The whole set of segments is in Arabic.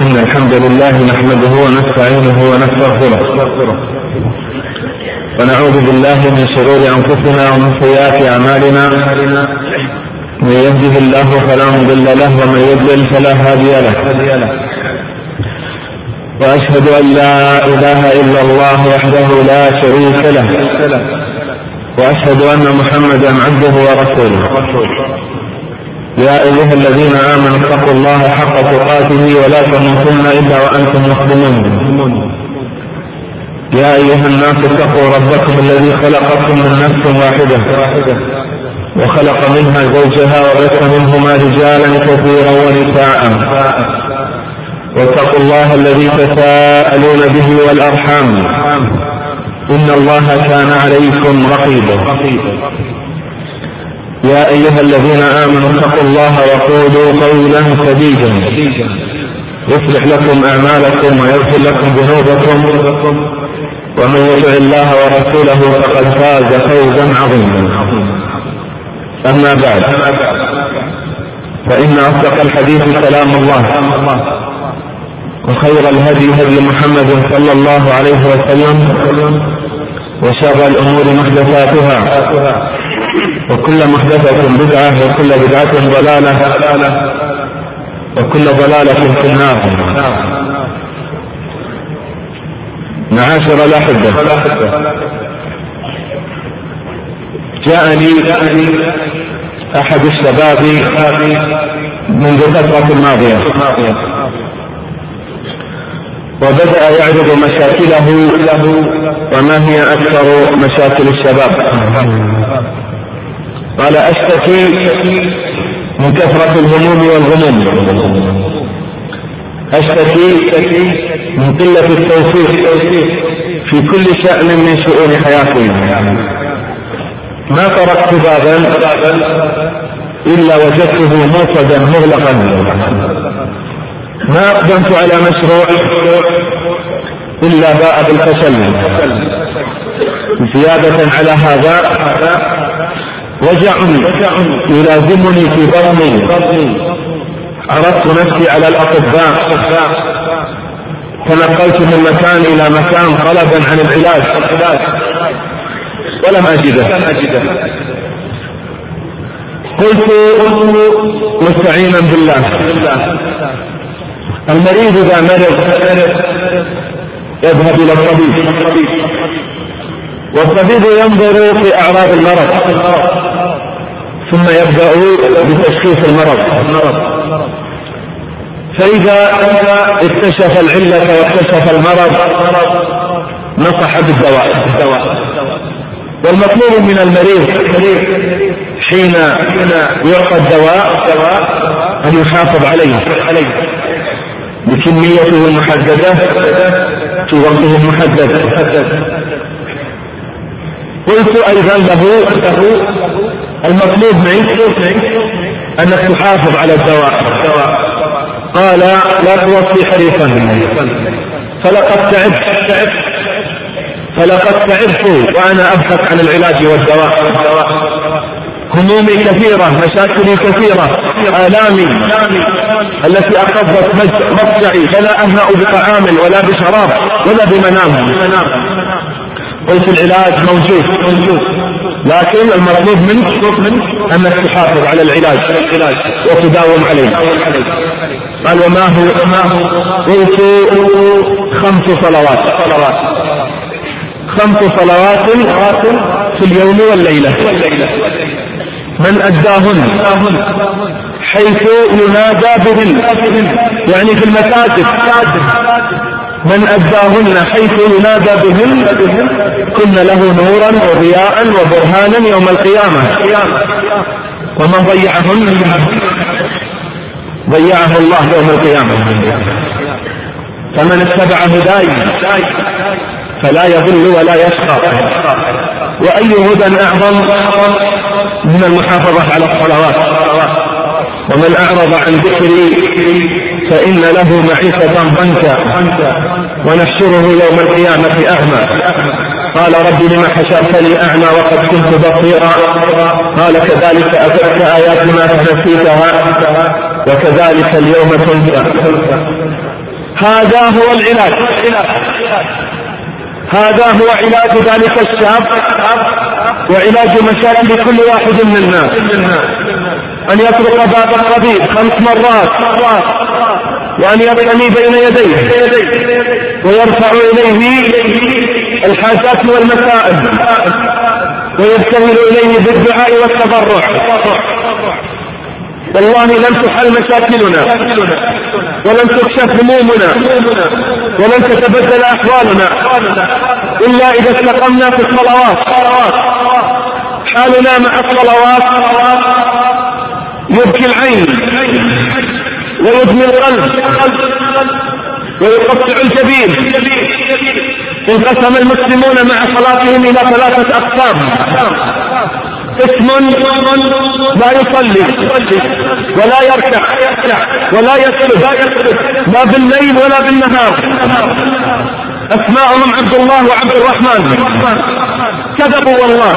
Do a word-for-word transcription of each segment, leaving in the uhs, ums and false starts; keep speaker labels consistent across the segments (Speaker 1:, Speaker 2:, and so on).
Speaker 1: إن الحمد لله نحمده ونستعينه ونستغفره ونعوذ بالله من شرور أنفسنا ومن سيئات أعمالنا. من يهده الله فلا مضل له ومن يضلل فلا هادي له. وأشهد أن لا إله إلا الله وحده لا شريك له، وأشهد أن محمدا عبده ورسوله. يا أيها الذين آمنوا اتقوا الله حق تقاته ولا تموتن إلا وأنتم مسلمون. يا أيها الناس اتقوا ربكم الذي خلقكم من نفس واحدة وخلق منها زوجها وبث منهما رجالا كثيرا ونساء، واتقوا الله الذي تساءلون به والأرحام إن الله كان عليكم رقيبا. يا أيها الذين آمنوا اتقوا الله وقولوا قولا سديدا يصلح لكم أعمالكم ويغفر لكم ذنوبكم، ومن يطع الله ورسوله فقد فاز فوزا عظيما. أما بعد، فإن أصدق الحديث كلام الله، وخير الهدي هدي محمد صلى الله عليه وسلم، وشر الأمور محدثاتها، وكل محدثة بدعة، وكل بدعة ضلالة، وكل ضلالة في النار. معاشر الأحبة، جاءني أحد الشباب منذ فترة ماضية وبدأ يعرض مشاكله وما هي أكثر مشاكل الشباب. قال: أشتكي من كثرة الهموم والغموم، أشتكي من قلة التوفيق في كل شأن من شؤون حياتي. ما تركت بابا إلا وجدته موصدا مغلقا، ما أقدمت على مشروع إلا باء بالفشل. زيادة على هذا، وجع يلازمني في بطني، عرضت نفسي على الأطباء، تنقلت من مكان إلى مكان طلبا عن العلاج ولم أجده. قلت مستعينا بالله: المريض إذا مرض يذهب إلى الطبيب، والطبيب ينظر في أعراض المرض ثم يبدأ بتشخيص المرض. فإذا اكتشف العلة واكتشف المرض نصح بالدواء. والمطلوب من المريض حين يعطى الدواء أن يحافظ عليه بكميته المحددة في وقته المحدد. قلت أيضا له: المطلوب منك أنك تحافظ على الدواء. قال: لا توصي حريصا، فلقد تعبت فلقد تعبت وأنا أبحث عن العلاج والدواء. همومي كثيرة، مشاكلي كثيرة، آلامي التي أقضت مضجعي، فلا أهنأ بطعام ولا بشراب ولا بمنام. قلت: العلاج موجود، لكن المطلوب منك أنك تحافظ على العلاج وتداوم عليه. قال: وما هو؟ قلت: خمس صلوات خمس صلوات في اليوم والليلة، من أداهن حيث ينادى بهن، يعني في المساجد، من أداهن حيث ينادى بهن كن له نورا وضياء وبرهانا يوم القيامة، ومن ضيعهن ضيعه الله يوم القيامة. فمن اتبع هداي فلا يضل ولا يشقى. وأي هدى أعظم من المحافظة على الصلوات؟ ومن أعرض عن ذكري فإن له معيشة ضنكا ونحشره يوم القيامة أعمى. قال: رب لم حشرتني أعمى وقد كنت بصيرا؟ قال: كذلك أتتك آياتنا فنسيتها وكذلك اليوم تنسى. هذا هو العلاج، هذا هو علاج ذلك الشاب وعلاج مشاكل كل واحد منا، أن يطرق باب الطبيب خمس مرات وأن يرتمي بين يديه ويرفع إليه الحاجات والمسائل ويبتهل إليه بالدعاء والتضرع. والله لن تحل مشاكلنا ولن تكشف همومنا ولن تتبدل أحوالنا إلا إذا استقمنا في الصلوات. حالنا مع الصلوات يبكي العين ويدمي القلب ويقطع الجبين. انقسم المسلمون مع صلاتهم إلى ثلاثة أقسام: قسم لا يصلي ولا يركع ولا يسجد لا بالليل ولا بالنهار، أسماءهم عبد الله وعبد الرحمن. كذبوا والله،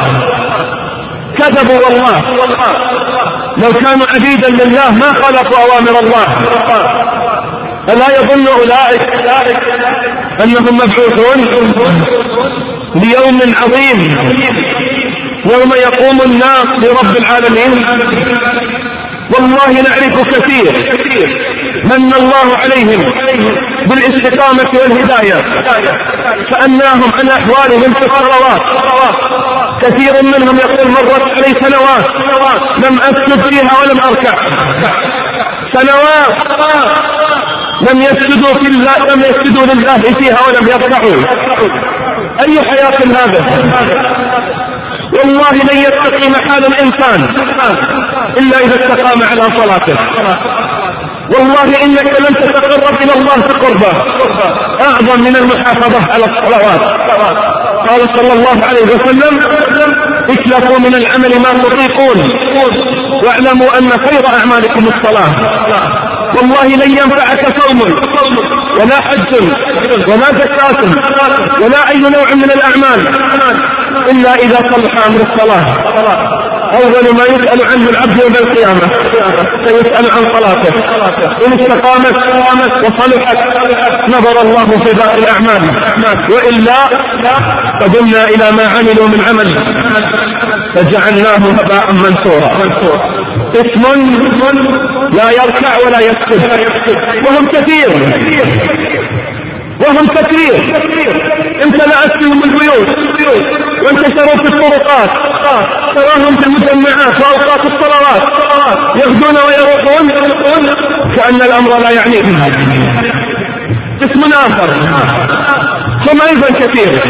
Speaker 1: كذبوا والله. لو كانوا عبيدا لله ما خالفوا أوامر الله. ألا يظن أولئك أنهم مبعوثون ليوم عظيم يوم يقوم الناس لرب العالمين؟ والله نعرف كثير من الله عليهم بالاستقامة والهداية فأناهم عن أحوالهم في الصلوات. كثير منهم يقول مرت علي سنوات لم أسجد فيها ولم أركع، سنوات لم يسجدوا في الله لم يسجدوا لله فيها ولم يركعوا. أي حياة هذا؟ والله لن يستقيم حال الإنسان إلا إذا استقام على صلاته. والله إنك لن تتقرب إلى الله بقربه أعظم من المحافظة على الصلوات. قال صلى الله عليه وسلم: اكلفوا من العمل ما تطيقون واعلموا أن خير أعمالكم الصلاة. والله لن ينفعك صوم ولا حج ولا زكاة ولا أي نوع من الأعمال إلا إذا صلح أمر الصلاة. أول ما يسأل عنه العبد يوم القيامة سيسأل عن صلاته. إن استقامت وصلحت نظر الله في باقي الأعمال، وإلا قدمنا إلى ما عملوا من عمل فجعلناه هباء منثورا. اسم لا يركع ولا يسجد وهم كثير وهم كثير امتلأت فيهم البيوت وانتشروا في الطرقات، تراهم في المجمعات وأوقات الصلوات يغدون ويروحون كأن الأمر لا يعنيهم. اسم آخر هم أيضا كثير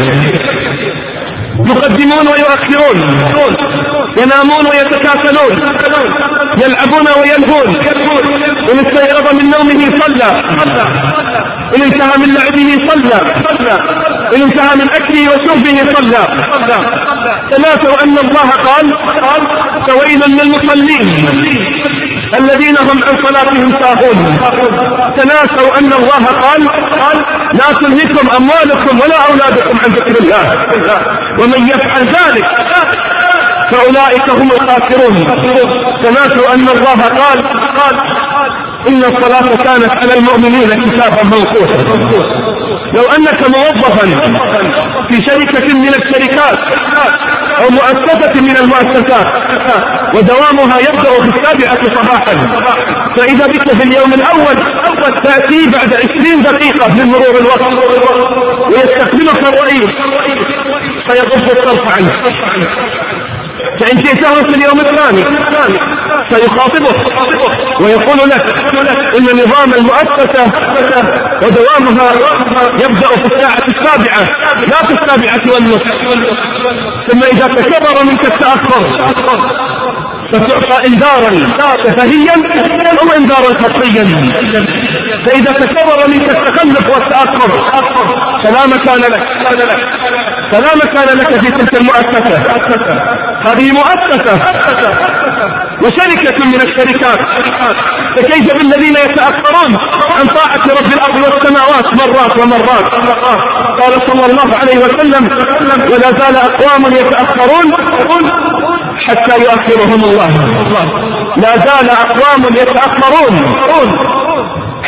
Speaker 1: يقدمون ويؤخرون، ينامون ويتكاسلون، يلعبون ويلهون. إن استيقظ من نومه صلى، إن انتهى من لعبه صلى، إن انتهى من أكله وشربه صلى. تناسوا أن الله قال: فويل للمصلين الذين هم عن صلاتهم ساهون. تناسوا أن الله قال: لا تلهكم أموالكم ولا أولادكم عن ذكر الله، ومن يفعل ذلك فأولئك هم الخاسرون. تناسوا أن الله قال: إن الصلاة كانت على المؤمنين كتابا موقوتا. لو أنك موظفا في شركة من الشركات أو مؤسسة من المؤسسات ودوامها يبدأ في السابعة صباحا، فإذا بك في اليوم الأول تأتي بعد عشرين دقيقة من مرور الوقت ويستقبلك الرئيس فيغض الطرف عنه. فإن جئته في اليوم الثاني سيخاطبك ويقول لك إن نظام المؤسسة ودوامها يبدأ في الساعة السابعة لا في السابعة والنصف. ثم إذا تكرر منك التأخر فتعطى إنذارا شفهيا أو إنذارا خطيا. فإذا تكرر منك التخلف والتأخر فلا مكان لك فلا مكان لك في تلك المؤسسة. هذه مؤسسة وشركة من الشركات، فكيف بالذين يتأخرون عن طاعة رب الأرض والسماوات مرات ومرات؟ قال صلى الله عليه وسلم: ولا زال أقوام يتأخرون حتى يؤخرهم الله. لا زال أقوام يتأخرون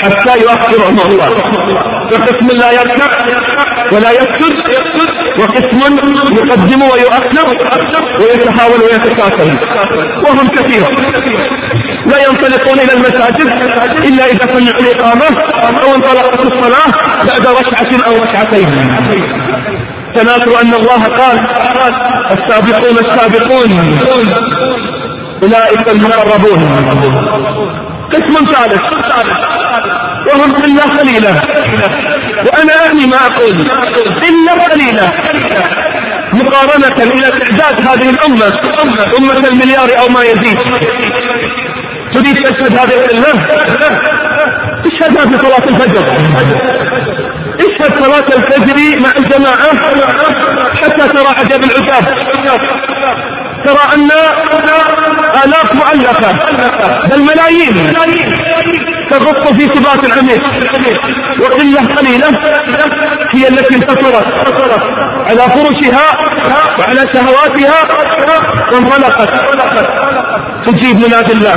Speaker 1: حتى يؤخرهم الله. فقسم لا يركع ولا يسجد، وقسم يقدم ويؤخر ويتحاول ويتكاسل، وهم كثير لا ينطلقون إلى المساجد إلا إذا سمعوا الإقامة أو انطلقت الصلاة بعد ركعة أو ركعتين. تناكر أن الله قال السابقون السابقون أولئك المقربون. قسم ثالث وهم إلا قليلة، وأنا أعني ما أقول إلا قليلة مقارنة إلى تعداد هذه الأمة أمة المليار أو ما يزيد. تريد تشهد هذه القلة؟ اشهدها في صلاة الفجر، اشهد صلاة الفجر مع الجماعة حتى ترى عجب العجاب. ترى أن آلاف مؤلفة بل ملايين تغط في ثبات العميق، وقلة قليلة هي التي انتصرت على فرشها وعلى شهواتها وانطلقت تجيب منادي الله.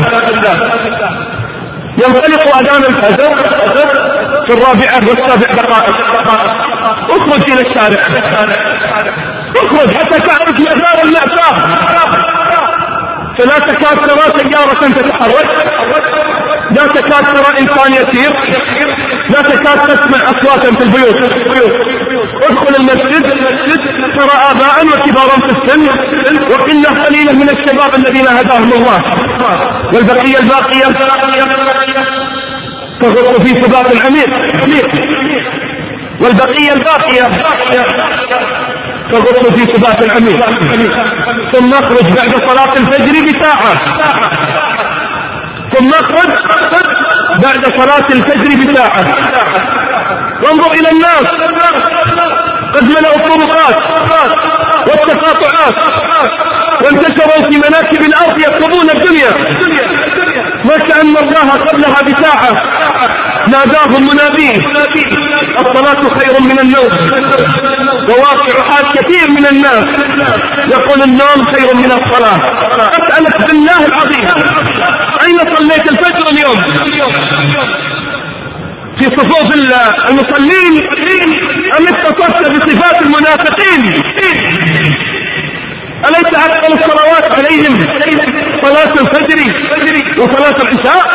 Speaker 1: ينطلق أذان الفجر في الرابعة والسابع دقائق، اخرج إلى الشارع، اخرج حتى تعرف مقدار المأساة. فلا تكاد ترى سيارة تتحرك، لا تكاد ترى إنسان يسير، لا تكاد تسمع أصواتا في البيوت. ادخل المسجد ترى آباء وكبارا في السن وقلة قليلة من الشباب الذين هداهم الله، والبقية الباقية تغط في ثبات العميق، والبقية الباقية تغط في ثبات العميق. ثم اخرج بعد صلاة الفجر بساعة، ثم اخرج بعد صلاة الفجر بساعة وانظر إلى الناس قد ملأوا الطرقات والتقاطعات وانتشروا في مناكب الأرض يطلبون الدنيا، وكأن الله قبلها بساعة ناداهم مناديه الصلاة خير من النوم. وواقع حال كثير من الناس يقول النوم خير من الصلاة. أسألك بالله العظيم أين صليت الفجر اليوم؟ في صفوف المصلين أم اتصلت بصفات المنافقين؟ أليس أكثر الصلوات عليهم صلاة الفجر وصلاة العشاء؟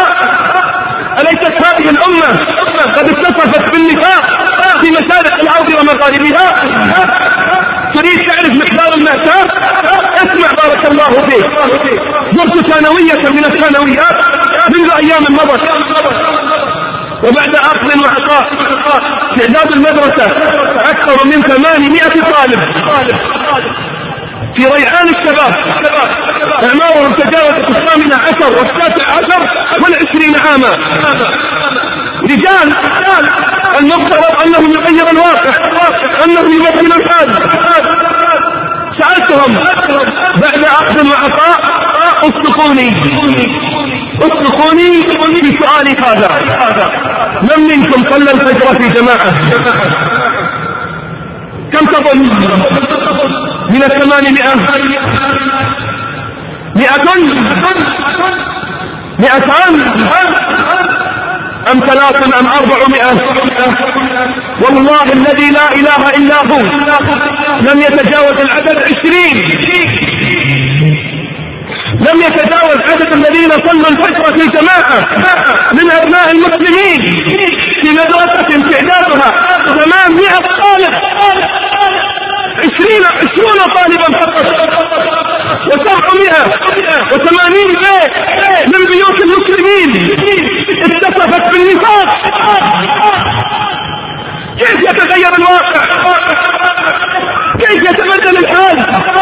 Speaker 1: أليست هذه الأمة قد اتصفت بالنفاق في مشارق الأرض ومغاربها؟ تريد تعرف مقدار المأساة؟ اسمع بارك الله فيك. زرت ثانوية من الثانويات منذ أيام مضت، وبعد أخذ وعطاء تعداد المدرسة أكثر من ثمانمائة طالب في ريعان الشباب أعمارهم تجاوزت الثامنة عشر والتاسع عشر والعشرين عاما، رجال المفترض أنهم يغير الواقع، أنهم يبدلون الحال. سألتهم بعد أخذ وعطاء اصدقوني اصدقوني في سؤالي هذا، من منكم صلى الفجر في جماعة؟ كم تظن من الثمانمائة؟ مئة؟ مئتان؟ أم ثلاث أم أربعمائة؟ والله الذي لا إله إلا هو لم يتجاوز العدد عشرين، لم يتجاوز عدد الذين صلوا الفجر في جماعة من أبناء المسلمين في مدرسة تعدادها ثمانمائة طالب، عشرين عشرون طالبا فقط، وسبعمائة وثمانين بيت من بيوت المسلمين اتصفت بالنفاق. كيف يتغير الواقع؟ كيف يتبدل الحال؟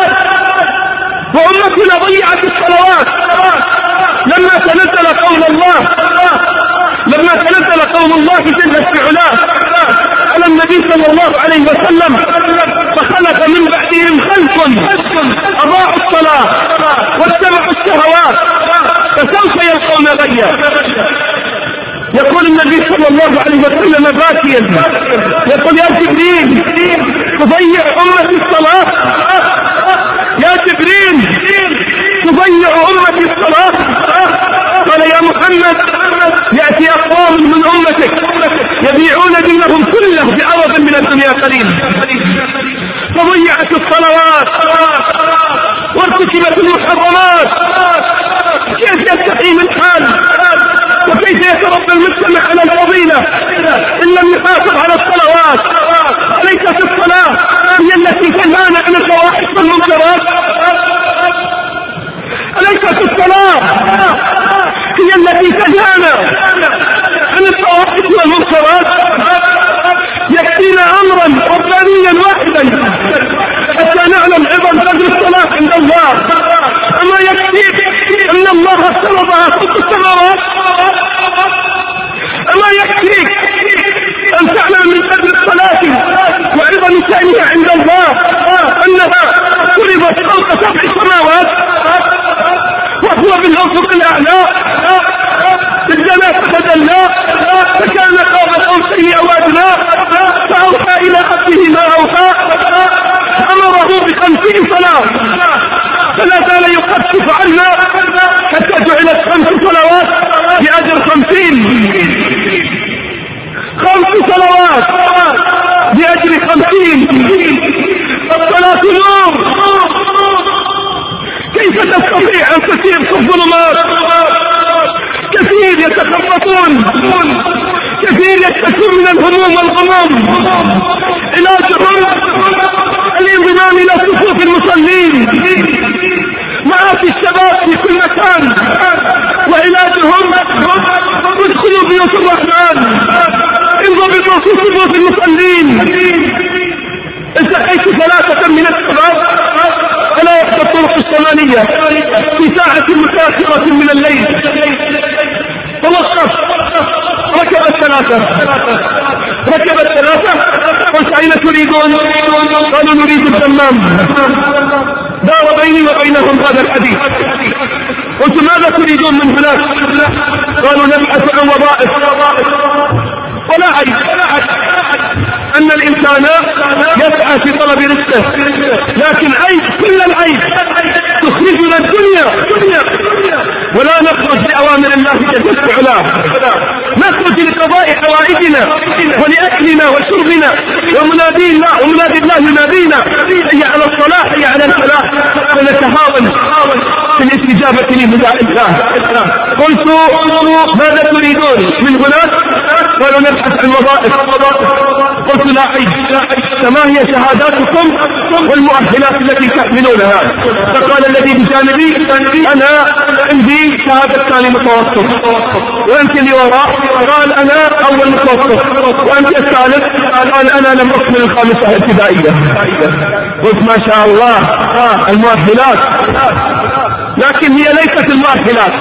Speaker 1: وأمتنا ضيعت الصلوات لما تنزل قول الله، لما تنزل قول الله جل في علاه على النبي صلى الله عليه وسلم فخلف من بعدهم خلف أضاعوا الصلاة واتبعوا الشهوات فسوف يلقون غيا. يقول النبي صلى الله عليه وسلم باكيا، يقول يا جبريل تضيع أمتي الصلاة، يا جبريل تضيع أمتي الصلاة. قال يا محمد يأتي يأتي أقوام من أمتك يبيعون دينهم كله بعرض من الدنيا قليل، فضيعت الصلوات وارتكبت المحرمات. كيف يستقيم الحال وكيف يتربى المجتمع على الفضيلة إن لم يحافظ على الصلوات؟ أليست الصلاة هي التي تنهانا عن الفواحش والمنكرات؟ أليست الصلاة هي التي تنهانا عن الفواحش والمنكرات؟ يكفينا أمرا ربانيا واحدا حتى نعلم عظم قدر الصلاة عند الله. أما يكفيك أن الله افترضها فوق السماوات؟ أما يكفيك أن تعلم من قدر الصلاة وعظم شأنها عند الله أنها فرضت فوق سبع سماوات وهو بالأفق الأعلى؟ الجنة تدلى فكان قاب قوسين أو أدنى فأوحى إلى عبده ما أوحى، أمره بخمسين صلاة فلا زال يخفف عنا حتى جعلت خمس صلوات بأجر خمسين، خمس صلوات بأجر خمسين. الصلاة نور، كيف تستطيع أن تسير في الظلمات؟ كثير يتخبطون، كثير يشتكون من الهموم والغموم، علاجهم الانضمام إلى صفوف المصلين مع الشباب في كل مكان، وعلاجهم ادخلوا بيوت الرحمن انضبطوا في صفوف المصلين. التقيت ثلاثة من الشباب على إحدى الطرق الشمالية في ساعة متأخرة من الليل، توقف ركب الثلاثة ركب الثلاثة قلت أين تريدون؟ قالوا نريد الدمام. دار بيني وبينهم هذا الحديث، قلت ماذا تريدون من هناك؟ قالوا نبحث عن وظائف. ولا عيب أن الإنسان يسعى في طلب رزقه، لكن عيب كل العيب تخرجنا الدنيا ولا نخرج لأوامر الله جل وعلا، نخرج لقضاء حوائجنا ولأكلنا وشربنا، ومنادي الله ومنادي الله ينادينا هي على الصلاح هي على الفلاح، فنتهاون في الاستجابة لنداء الله. قلت ماذا تريدون من هناك؟ قالوا نبحث عن وظائف. قلت لا عيب، فما هي شهاداتكم والمؤهلات التي تحملونها؟ فقال الذي بجانبي أنا عندي شهادة ثاني متوسط، وأنت اللي وراء قال أنا أول متوسط، وأنت الثالث قال أنا لم أكمل الخامسة ابتدائية. قلت ما شاء الله المؤهلات، لكن هي ليست المؤهلات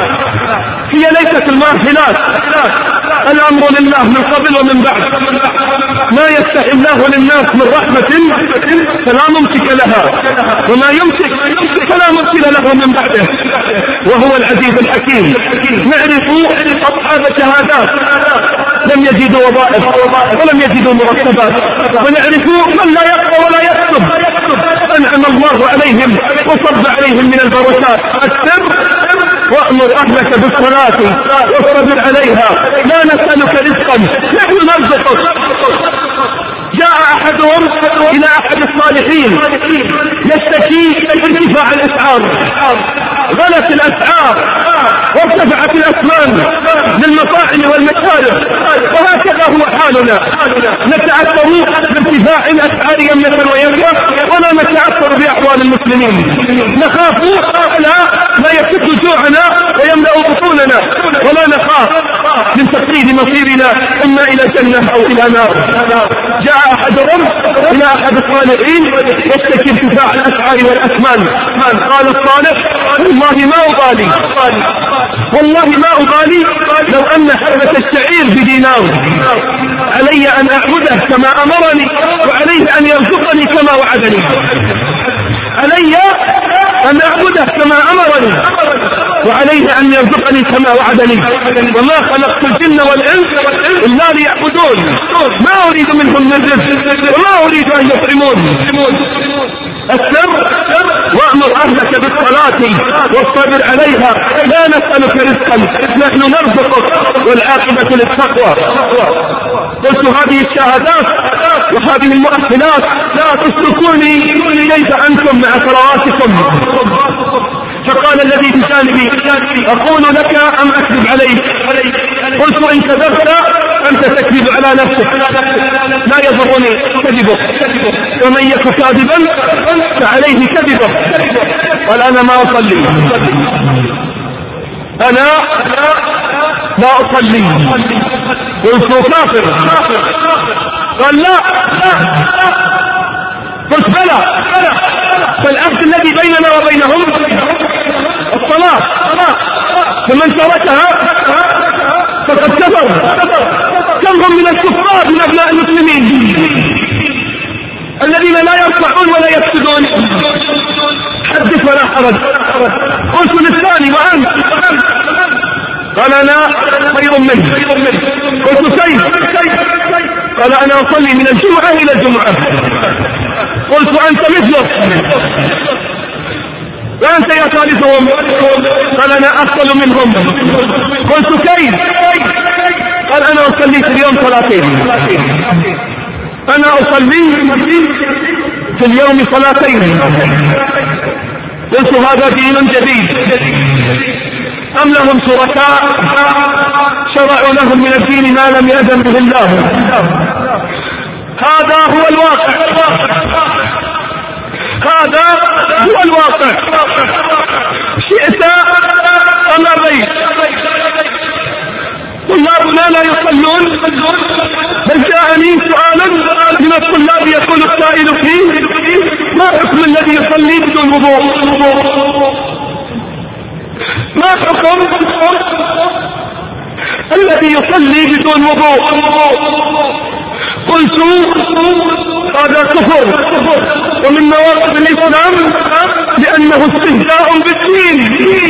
Speaker 1: هي ليست المؤهلات الأمر لله من قبل ومن بعد. ما يفتح الله للناس من رحمة فلا ممسك لها، وما يمسك فلا مرسل له من بعده، وهو العزيز الحكيم. نعرف أصحاب شهادات لم يجدوا وظائف ولم يجدوا مرتبات، ونعرف من لا يقرأ ولا يكتب أنعم الله عليهم وصب عليهم من البركات. السر وأمر أهلك بالصلاة واصبر عليها لا نسألك رزقا نحن نرزقك. جاء أحدهم إلى أحد الصالحين يشتكي ارتفاع الأسعار، غلت الأسعار وارتفعت الأثمان للمطاعم والمشارب، وهكذا هو حالنا، نتعثر بارتفاع الأسعار يمنة ويمنة ولا نتعثر بأحوال المسلمين. نخاف على ما يفك جوعنا ويملأ بطوننا، ولا نخاف من تقليد مصيرنا إما إلى جنة أو إلى نار. جاء أحدهم إلى أحد الصالحين يشتكي ارتفاع الأسعار والأثمان، قال الصالح والله ما أبالي والله ما أبالي لو أن حبة الشعير بدينار، علي أن أعبده كما أمرني وعليه أن يرزقني كما وعدني، علي أن أعبده كما أمرني وعليه أن يرزقني كما وعدني، وما خلقت الجن والإنس إلا ليعبدون ما أريد منهم من رزق وما أريد أن يطعمون. السر وأمر أهلك بالصلاة واصطبر عليها لا نسألك رزقا نحن نرزقك والعاقبة للتقوى. قلت هذه الشهادات وهذه المؤهلات لا تتركوني كيف أنتم مع صلواتكم. فقال الذي بجانبي أقول لك أم أكذب عليك؟ قلت إن كذبت أنت تكذب على نفسك لا يضرني كذبك ومن يك كاذبا فعليه كذبه. قال أنا ما أصلي أنا لا أصلي. قلت كافر. قال لا. قلت بلى فالعهد الذي بيننا وبينهم الصلاة فمن تركها فقد كفر. كم هم من الكفار من أبناء المسلمين الذين لا يرفعون ولا يفسدون. حدث ولا حرج. قلت للثاني وأنت؟ قال أنا خير منه. قلت كيف؟ قال أنا أصلي من الجمعة إلى الجمعة. قلت أنت مثله وأنت يا ثالثهم. قال أنا أفضل منهم. قلت كيف؟ قال أنا أصلي في اليوم صلاتين. أنا أصلي في اليوم صلاتين. قلت هذا دين جديد أم لهم شركاء شرعوا لهم من الدين ما لم يأذن به الله؟ هذا هو الواقع. هذا هو الواقع. شئت أم أبيت طلابنا لا يصلون. بل جاءني سؤال من الطلاب يقول السائل فيه ما حكم الذي يصلي بدون وضوء؟ ما حكم الذي يصلي بدون وضوء؟ قلت هذا كفر ومن نواقض الإسلام لأنه استهزاء بالدين.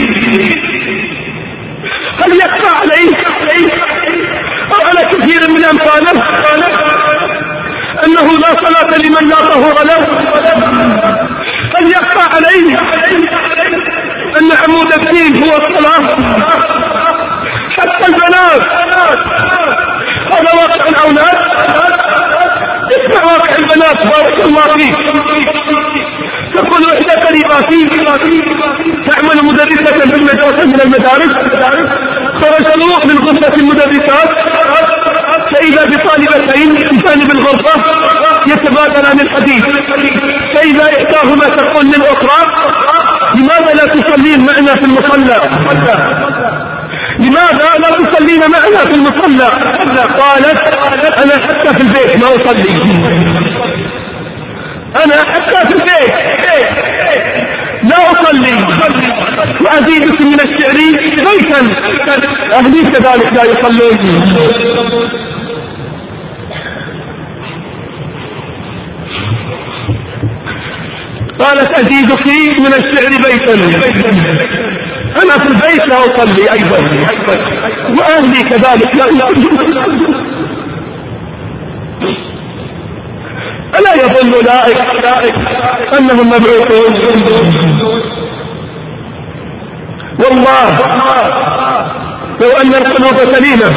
Speaker 1: هل يخفى عليك أو على كثير من أمثاله أنه لا صلاة لمن لا طهور له؟ هل يخفى عليه أن عمود الدين هو الصلاة؟ حتى البنات هذا واقع الأولاد. اسمع واقع البنات بارك الله فيك. تقول إحدى قريباتي تعمل مدرسة في المدرسة من المدارس خرجوا من غرفة المدرسات فإذا بطالبتين بجانب الغرفة يتبادلان الحديث فإذا إحداهما تقول للأخرى لماذا لا تصلين معنا في المصلى؟ لماذا لا تصلين معنا في المصلى؟ قالت أنا حتى في البيت ما أصلي. أنا حتى في البيت لا أصلي. وأزيدك من الشعر بيتا أهلي كذلك لا يصلون. قالت أزيدك من الشعر بيتا أنا في البيت لا أصلي أيضا وأهلي كذلك لا يصلون. ألا يظن أولئك أنهم مبعوثون؟ والله لو أن القلوب سليمة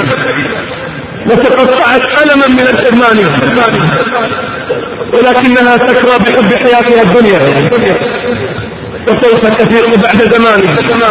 Speaker 1: لتقطعت ألما من الحرمان ولكنها تكرى بحب حياتها الدنيا وسوف تفيق بعد زمان.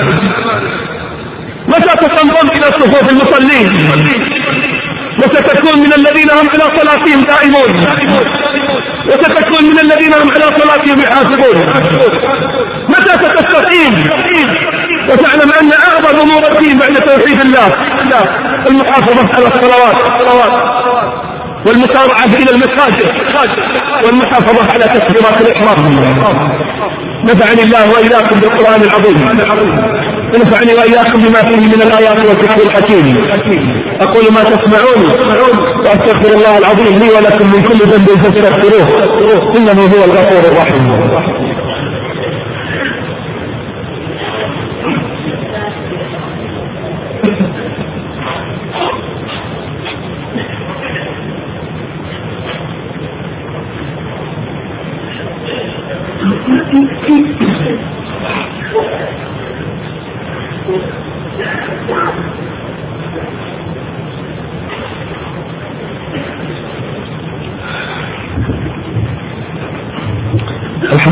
Speaker 1: متى تنضم إلى صفوف المصلين وستكون من الذين هم على صلاتهم دائمون وستكون من الذين هم على صلاتهم يحافظون. متى ستستقيم وتعلم أن أعظم أمور الدين بعد توحيد الله المحافظة على الصلوات والمسارعة إلى المساجد والمحافظة على تكبيرات الإحرام. نفعني الله وإياكم بالقرآن العظيم ونفعني وإياكم بما فيه من الآيات والذكر الحكيم. أقول ما تسمعون وأستغفر الله العظيم لي ولكم من كل ذنب فاستغفروه إنه هو الغفور الرحيم.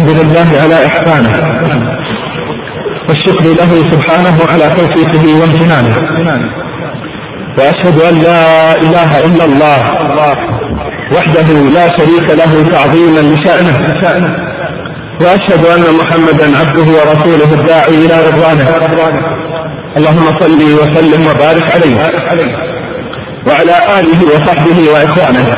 Speaker 1: والحمد لله على إحسانه، والشكر له سبحانه على توفيقه وامتنانه، وأشهد أن لا إله إلا الله وحده لا شريك له تعظيما لشأنه، وأشهد أن محمدا عبده ورسوله الداعي إلى رضوانه. اللهم صل وسلم وبارك عليه وعلى آله وصحبه وإخوانه.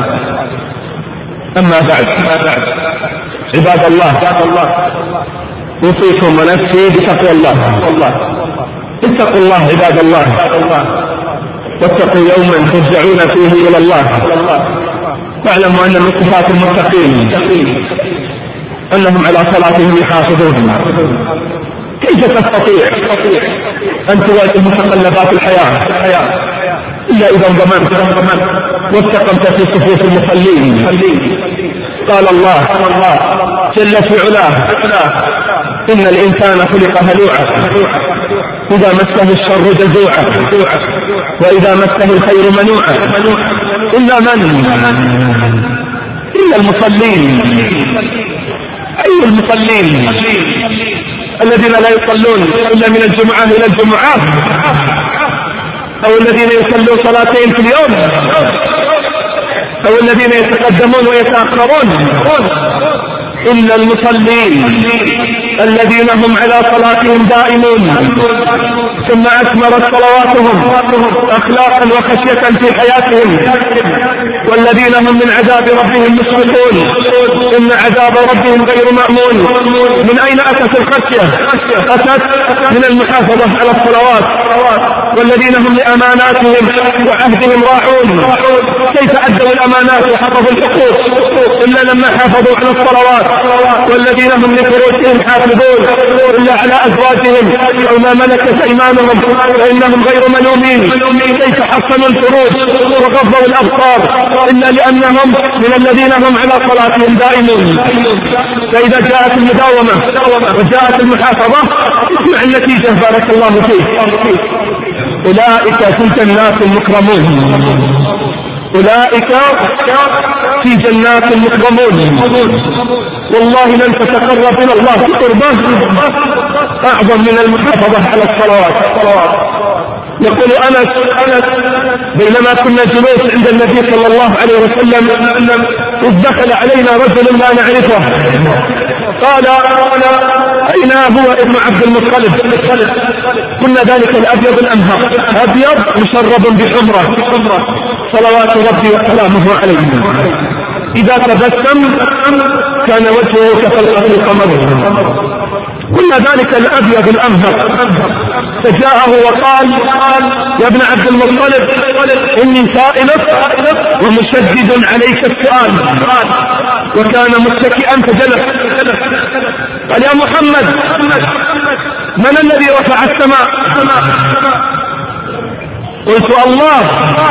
Speaker 1: أما بعد، عباد الله، أوصيكم ونفسي بتقوى الله. اتقوا الله عباد الله، واتقوا يوما ترجعون فيه إلى الله. واعلموا أن من صفات المتقين أنهم على صلاتهم يحافظون. كيف تستطيع أن تواجه متطلبات الحياة إلا إذا انضممت واستقمت في صفوف المصلين؟ قال الله جل في علاه: إن الإنسان خلق هلوعا إذا مسه الشر جزوعا وإذا مسه الخير منوعا إلا من إلا المصلين. أي المصلين؟ الذين لا يصلون إلا من الجمعة إلى الجمعة، أو الذين يصلون صلاتين في اليوم، أو الذين يتقدمون ويتأخرون. إلا المصلين الذين هم على صلاتهم دائمون، ثم أثمرت صلواتهم أخلاقا وخشية في حياتهم، والذين هم من عذاب ربهم مشفقون، إن عذاب ربهم غير مأمون. من أين أتت الخشية؟ أتت من المحافظة على الصلوات. والذين هم لأماناتهم وعهدهم راعون. كيف أدوا الأمانات وحفظوا الحقوق إلا لما حافظوا على الصلوات؟ والذين هم لفروجهم حافظون إلا على أزواجهم أو ما ملكت أيمانهم فإنهم غير ملومين. كيف حصنوا الفروج وغضوا الأبصار إلا لأنهم من الذين هم على صلاتهم دائمون. فإذا جاءت المداومة وجاءت المحافظة، اسمع النتيجة بارك الله فيك. أولئك في جنات مكرمون. أولئك في جنات مكرمون. والله لن تتقرب إلى الله قربا أعظم من المحافظة على الصلوات. يقول أنس: بينما كنا جلوس عند النبي صلى الله عليه وسلم إذ دخل علينا رجل لا نعرفه، قال: أين هو ابن عبد المطلب؟ قلنا: ذلك الأبيض الأنهر، أبيض مشرب بحمرة، صلوات ربي وسلامه عليه. إذا تبسم كان وجهه كفلقة القمر. قلنا: ذلك الأبيض الأنهر. فجاءه وقال: يا ابن عبد المطلب، إني سائلك ومشدد عليك السؤال. وكان متكئا فجلس. قال: يا محمد، من الذي رفع السماء؟ قلت: الله.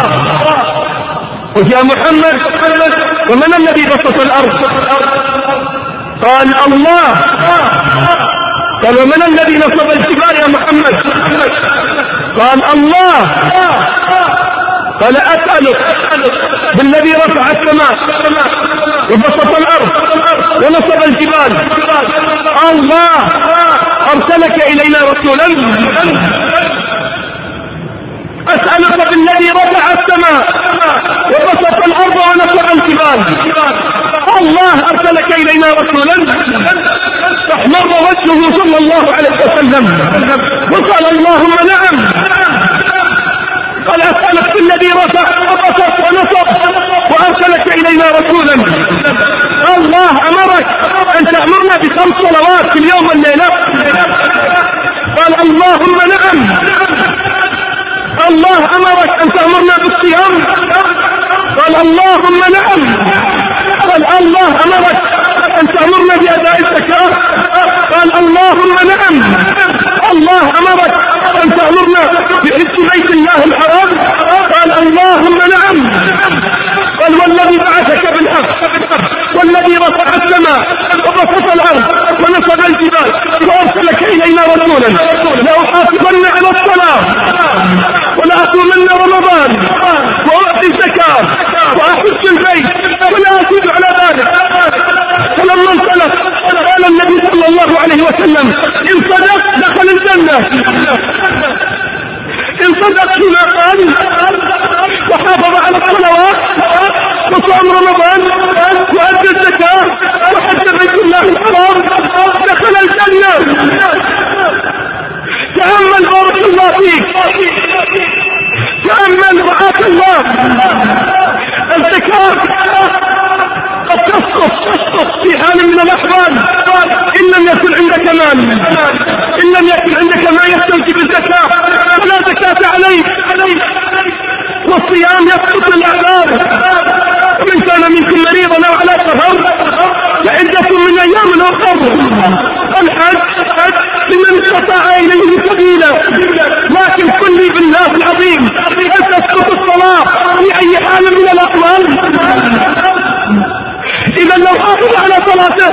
Speaker 1: قلت: يا محمد، ومن الذي بسط الأرض؟ قال: الله. قال: ومن الذي نصب الجبال يا محمد؟ قال: الله. قال: أسألك بالذي رفع السماء وبسط الأرض ونصب الجبال، الله أرسلك إلينا رسولا؟ أسألك بالذي رفع السماء وبسط الأرض ونصب الجبال، الله أرسلك إلينا رسولا؟ فاحمر وجهه صلى الله عليه وسلم وقال: اللهم نعم. قال: أسألك بالذي رفع وبسط ونصب وأرسلك إلينا رسولا، الله أمرك أن تأمرنا بخمس صلوات في اليوم والليلة؟ قال: اللهم نعم. الله أمرك أن تأمرنا بالصيام؟ قال: اللهم نعم. قال: الله أمرك أن تأمرنا بأداء الزكاة؟ قال: اللهم نعم. الله أمرك أن تأمرنا بحج بيت الله الحرام؟ قال: اللهم نعم. قال: والذي بعثك بالحق والذي رفع السماء وبسط الأرض ونصب الجبال وأرسلك إلينا رسولا لأحافظن على الصلاة ولأصومن رمضان وأؤتي الزكاة وأحج البيت ولا أزيد على ذلك. فلما انطلق عليه وسلم إن صدق دخل الجنة، إن صدق فيما قال وحافظ على الصلوات وصام رمضان وأدى الزكاة وحج بيت الله الحرام دخل الجنة. تأمل بارك الله فيك، تأمل رعاك الله. الزكاة قد تسقط في حال من الأحوال إن لم يكن عندك مال، إن لم يكن عندك ما يستوجب الزكاة فلا زكاة عليك. والصيام يسقط الأعذار، ومن كان منكم مريضا أو على سفر فعدة من أيام أخر. الحج لمن استطاع إليه سبيلا، لكن قل لي بالله العظيم هل تسقط الصلاة في أي حال من الأحوال؟ إذا لو حافظ على صلاته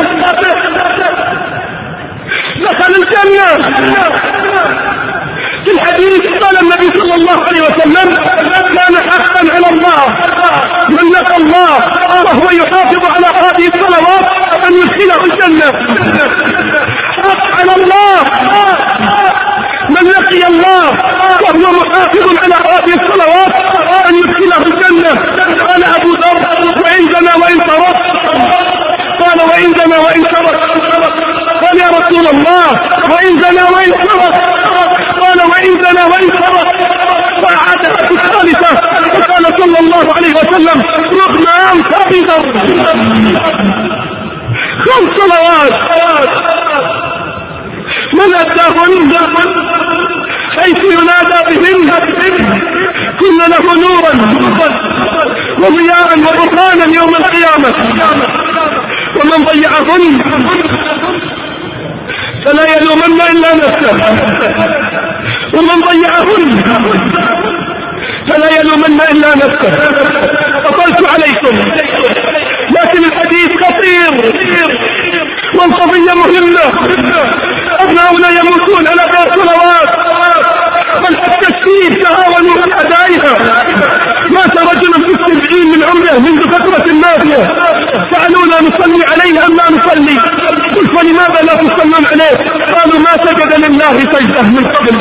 Speaker 1: دخل الجنة. في الحديث قال النبي صلى الله عليه وسلم كان حقا على الله من لقى الله وهو يحافظ على هذه الصلوات أن يدخله الجنة. حق على الله من لقي الله وهو محافظ على هذه الصلوات أن يدخله الجنة. قال أبو ذر وإن زنى وإن سرق، قال وإن زنى وإن سرق، قال يا رسول الله وإن زنى وإن سرق، قال وإن زنى وإن سرق، فأعادها في الثالثة فقال صلى الله عليه وسلم رغم أنف أبي ذر. خمس صلوات من أداهن حيث ينادى بهن كن له نورا وضياء وبرهانا يوم القيامة. ومن ضيعهن فلا يلومن إلا نفسه، ومن ضيعهن فلا يلومن إلا نفسه. أطلت عليكم لكن الحديث خطير والقضية مهمة. أبناؤنا يموتون على غير صلوات، بل حتى الشيء تهاونوا في أدائها. مات رجل في السبعين من عمره منذ فترة ماضية، سألونا نصلي عليه أم لا نصلي؟ قلت ولماذا لا تصلون عليه؟ قالوا ما سجد لله سجده من قبل.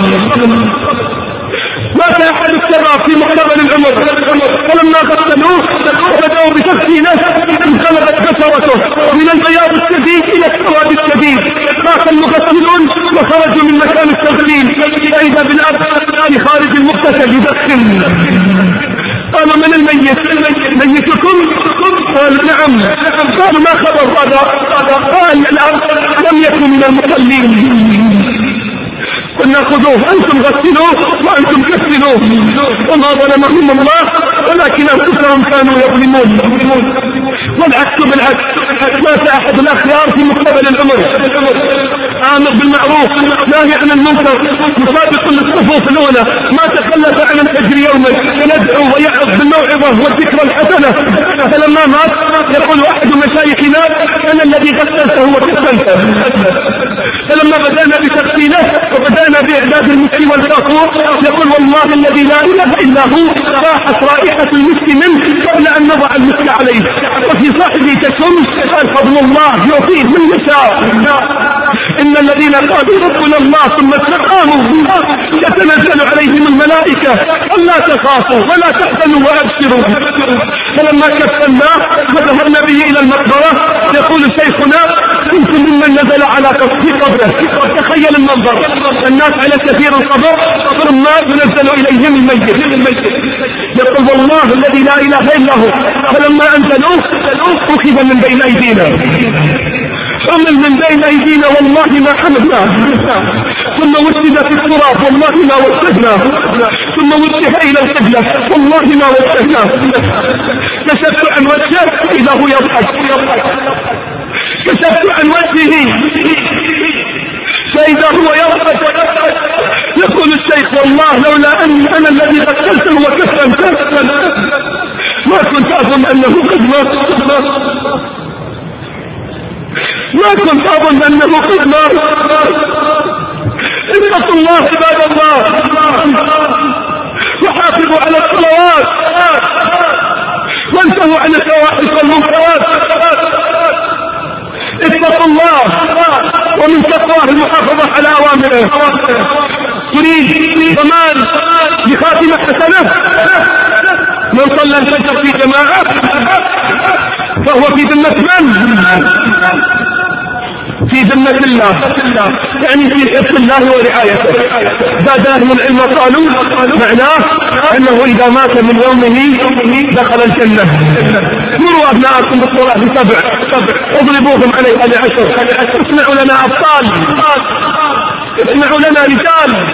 Speaker 1: مات أحد الشباب في مقتبل العمر، فلما غسلوه وبدأوا بتغسيله انقلبت بشرته من البياض الشديد إلى السواد الشديد. مات المغسلون وخرجوا من مكان التغسيل فإذا بالأرض خارج المغتسل يدخن. قالوا من الميت؟ ميتكم؟ قالوا نعم. قالوا ما خبر هذا؟ قال الأرض لم يكن من المصلين. قلنا خذوه أنتم غسلوه وأنتم كسلوه، وما ظلمهم الله ولكن أنفسهم كانوا يظلمون. والعكس بالعكس، مات أحد الأخيار في مقتبل العمر آمر بالمعروف ناهي عن المنكر مسابق للصفوف الأولى، ما تخلف عن الفجر يوما يدعو ويعظ بالموعظة والذكرى الحسنة. فلما مات يقول أحد مشايخنا أنا الذي غسلته وكسلته. فلما بدأنا بتغسيله وبدأنا بإعداد المسك والكافور يقول والله الذي لا إله إلا هو راحت رائحة المسك منه قبل أن نضع المسك عليه. وفي صاحبه تشم قال فضل الله يعطيه من يشاء. إن الذين قالوا ربنا الله ثم استقاموا تتنزل عليهم الملائكة ألا تخافوا ولا تحزنوا وأبشروا. فلما كفلناه وذهبنا به إلى المقبرة يقول شيخنا كنت ممن نزل على قبره. تخيل المنظر، الناس على كثير القبر ثم ينزل إليهم الميت. يقول والله الذي لا إله إلا هو فلما أنزلوه أخذ من بين أيدينا، حمل من بين أيدينا والله ما حملناه، ثم وجد في التراب والله ما وجدناه، ثم وجه إلى القبلة والله ما وجدناه. كشفت عن وجهه إذا هو يضحك، كشفت عن وجهه فإذا هو يضحك. يقول الشيخ والله لولا أني أنا الذي قتلته وكفلته ما كنت أظن أنه قد مات، ما كنت أظن أنه قد مات. اتقوا الله عباد الله وحافظوا على الصلوات وانتهوا عن الفواحش والمنكرات. اتقوا الله ومن تقواه المحافظة على أوامره. تريد ضمان لخاتمة حسنة؟ من صلى الفجر في جماعة فهو في ذمة من؟ في ذمة الله، يعني في حفظ الله ورعايته. زاد أهل العلم قالوا معناه أنه إذا مات من يومه دخل الجنة. مروا أبناءكم بالصلاة بسبع، اضربوهم عليها بعشر. اسمعوا لنا أبطال، اسمعوا لنا رجال،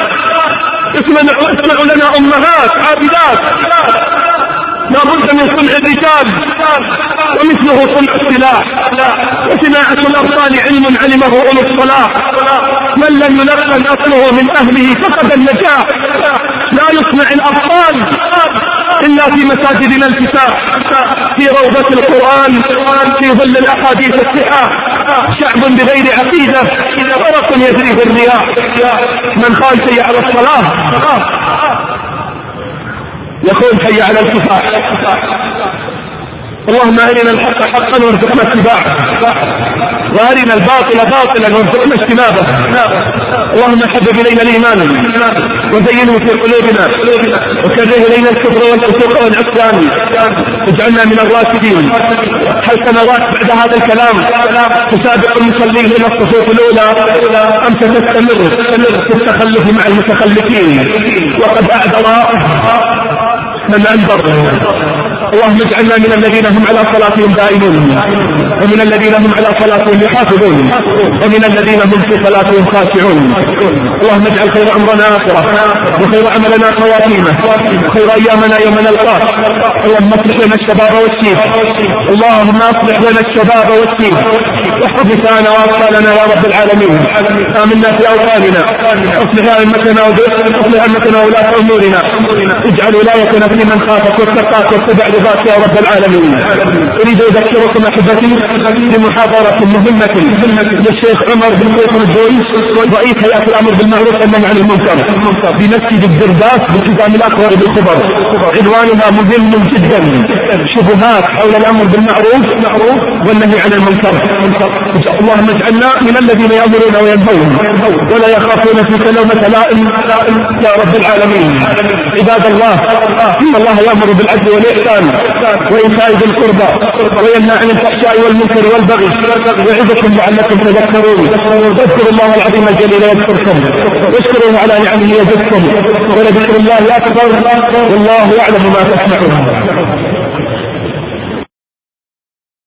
Speaker 1: اسمعوا لنا أمهات عابدات. لا بد من صنع الرجال ومثله صنع السلاح. وصناعة الأبطال علم علمه أولو الصلاح. من لم يلقن أصله من أهله فقد النجاح. لا يصنع الأبطال إلا في مساجدنا الفتاح، في روضة القرآن، في ظل الأحاديث الصحاح. شعب بغير عقيدة غرق يجري في الرياح. من قال شيء على الصلاة يقول حي على الكفاح. اللهم أرنا الحق حقا وارزقنا اتباعه، وأرنا الباطل باطلا وارزقنا اجتنابه. اللهم حبب إلينا الإيمان وزينه في قلوبنا، وكره إلينا الكفر والفسوق والعصيان، واجعلنا من الراشدين. هل سنوات بعد هذا الكلام تسابق المصلين إلى الصفوف الأولى أم ستستمر في التخلف مع المتخلفين؟ وقد أعذر من أنذر. اللهم اجعلنا من الذين هم على صلاتهم دائمون، ومن الذين هم على صلاتهم يحافظون، ومن الذين هم في صلاتهم خاشعون. اللهم اجعل خير أمرنا آخرة، وخير عملنا خواتيمه، وخير أيامنا يوم نلقاك. اللهم اصلح لنا الشباب والشيب، اللهم اصلح لنا الشباب والشيب، واحفظ نساءنا وأطفالنا يا رب العالمين. آمنا في أوطاننا، اصلح أئمتنا واصلح أئمتنا وولاة أمورنا، اجعل ولايتنا في من خافك واتقاك واتبع رضاك يا رب العالمين. أريد أذكركم أحبتي بمحاضرة مهمة للشيخ عمر بن قيس الجويس رئيس هيئة الأمر بالمعروف والنهي عن المنكر بمسجد الدرداس بالحزام الأكبر بالخبر. عنوانها مهم جدا، شبهات حول الأمر بالمعروف والنهي عن المنكر. اللهم اجعلنا من الذين يأمرون وينهون ولا يخافون في لومة لائم يا رب العالمين. عباد الله، إن الله يأمر بالعدل والإحسان وإيتاء ذي القربى وينهى عن الفحشاء والمنكر والبغي يعظكم لعلكم تذكرون. اذكروا الله العظيم الجليل يذكركم، واشكروه على نعمه يزدكم، ولذكر الله أكبر والله يعلم ما تصنعون.